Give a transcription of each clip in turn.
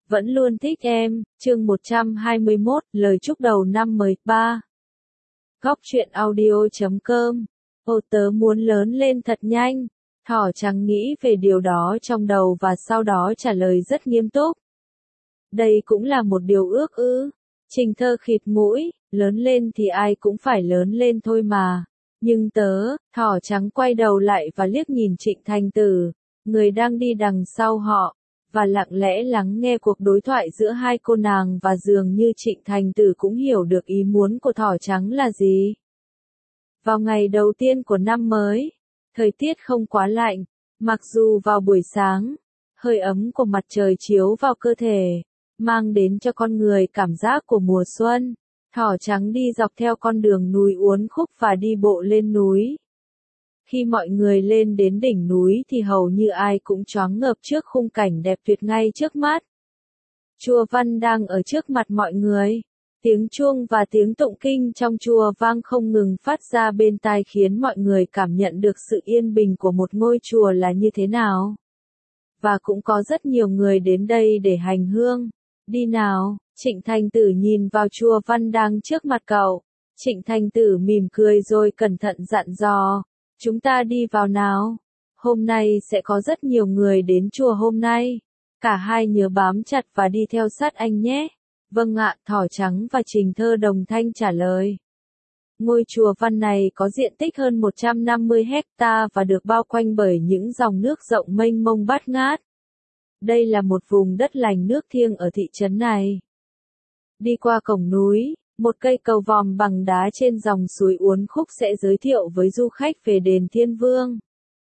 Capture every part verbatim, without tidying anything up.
Vẫn luôn thích em, chương một trăm hai mươi mốt, lời chúc đầu năm mới, ba. Góc truyện audio chấm com. Ô tớ muốn lớn lên thật nhanh. Thỏ trắng nghĩ về điều đó trong đầu và sau đó trả lời rất nghiêm túc. Đây cũng là một điều ước ư. Trình Thơ khịt mũi, lớn lên thì ai cũng phải lớn lên thôi mà. Nhưng tớ, thỏ trắng quay đầu lại và liếc nhìn Trịnh Thành Tử, người đang đi đằng sau họ, và lặng lẽ lắng nghe cuộc đối thoại giữa hai cô nàng và dường như Trịnh Thành Tử cũng hiểu được ý muốn của thỏ trắng là gì. Vào ngày đầu tiên của năm mới, thời tiết không quá lạnh, mặc dù vào buổi sáng, hơi ấm của mặt trời chiếu vào cơ thể, mang đến cho con người cảm giác của mùa xuân. Thỏ trắng đi dọc theo con đường núi uốn khúc và đi bộ lên núi. Khi mọi người lên đến đỉnh núi thì hầu như ai cũng choáng ngợp trước khung cảnh đẹp tuyệt ngay trước mắt. Chùa Văn đang ở trước mặt mọi người. Tiếng chuông và tiếng tụng kinh trong chùa vang không ngừng phát ra bên tai khiến mọi người cảm nhận được sự yên bình của một ngôi chùa là như thế nào. Và cũng có rất nhiều người đến đây để hành hương. Đi nào, Trịnh Thành Tử nhìn vào chùa Văn đang trước mặt cậu. Trịnh Thành Tử mỉm cười rồi cẩn thận dặn dò. Chúng ta đi vào nào. Hôm nay sẽ có rất nhiều người đến chùa hôm nay. Cả hai nhớ bám chặt và đi theo sát anh nhé. Vâng ạ, thỏ trắng và Trình Thơ đồng thanh trả lời. Ngôi chùa Văn này có diện tích hơn một trăm năm mươi héc-ta và được bao quanh bởi những dòng nước rộng mênh mông bát ngát. Đây là một vùng đất lành nước thiêng ở thị trấn này. Đi qua cổng núi, một cây cầu vòm bằng đá trên dòng suối uốn khúc sẽ giới thiệu với du khách về đền Thiên Vương.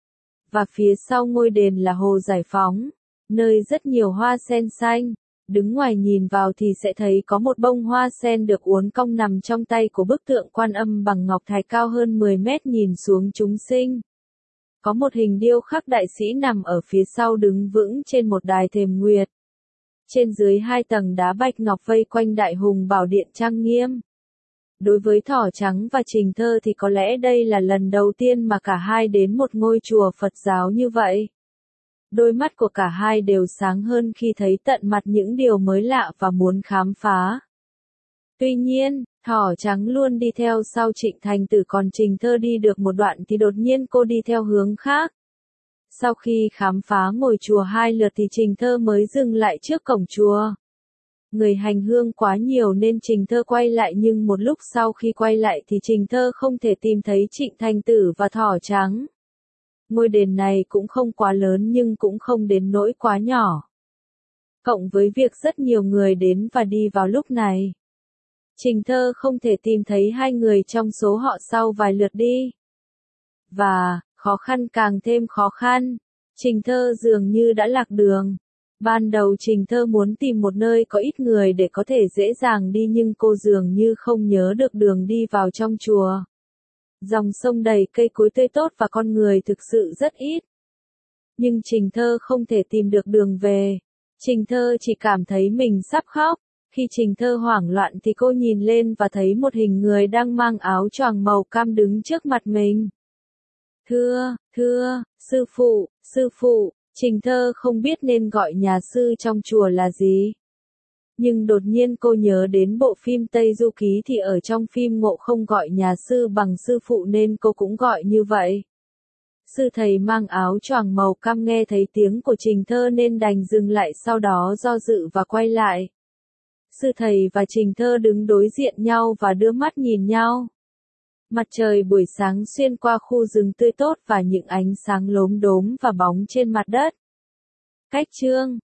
Và phía sau ngôi đền là hồ Giải Phóng, nơi rất nhiều hoa sen xanh. Đứng ngoài nhìn vào thì sẽ thấy có một bông hoa sen được uốn cong nằm trong tay của bức tượng Quan Âm bằng ngọc thạch cao hơn mười mét nhìn xuống chúng sinh. Có một hình điêu khắc đại sĩ nằm ở phía sau đứng vững trên một đài thềm nguyệt. Trên dưới hai tầng đá bạch ngọc vây quanh đại hùng bảo điện trang nghiêm. Đối với thỏ trắng và Trình Thơ thì có lẽ đây là lần đầu tiên mà cả hai đến một ngôi chùa Phật giáo như vậy. Đôi mắt của cả hai đều sáng hơn khi thấy tận mặt những điều mới lạ và muốn khám phá. Tuy nhiên, thỏ trắng luôn đi theo sau Trịnh Thành Tử, còn Trình Thơ đi được một đoạn thì đột nhiên cô đi theo hướng khác. Sau khi khám phá ngôi chùa hai lượt thì Trình Thơ mới dừng lại trước cổng chùa. Người hành hương quá nhiều nên Trình Thơ quay lại, nhưng một lúc sau khi quay lại thì Trình Thơ không thể tìm thấy Trịnh Thành Tử và thỏ trắng. Ngôi đền này cũng không quá lớn nhưng cũng không đến nỗi quá nhỏ. Cộng với việc rất nhiều người đến và đi vào lúc này, Trình Thơ không thể tìm thấy hai người trong số họ sau vài lượt đi. Và, khó khăn càng thêm khó khăn, Trình Thơ dường như đã lạc đường. Ban đầu Trình Thơ muốn tìm một nơi có ít người để có thể dễ dàng đi, nhưng cô dường như không nhớ được đường đi vào trong chùa. Dòng sông đầy cây cối tươi tốt và con người thực sự rất ít. Nhưng Trình Thơ không thể tìm được đường về. Trình Thơ chỉ cảm thấy mình sắp khóc. Khi Trình Thơ hoảng loạn thì cô nhìn lên và thấy một hình người đang mang áo choàng màu cam đứng trước mặt mình. Thưa, thưa, sư phụ, sư phụ, Trình Thơ không biết nên gọi nhà sư trong chùa là gì. Nhưng đột nhiên cô nhớ đến bộ phim Tây Du Ký thì ở trong phim Ngộ Không gọi nhà sư bằng sư phụ nên cô cũng gọi như vậy. Sư thầy mang áo choàng màu cam nghe thấy tiếng của Trình Thơ nên đành dừng lại, sau đó do dự và quay lại. Sư thầy và Trình Thơ đứng đối diện nhau và đưa mắt nhìn nhau. Mặt trời buổi sáng xuyên qua khu rừng tươi tốt và những ánh sáng lốm đốm và bóng trên mặt đất. Cách chương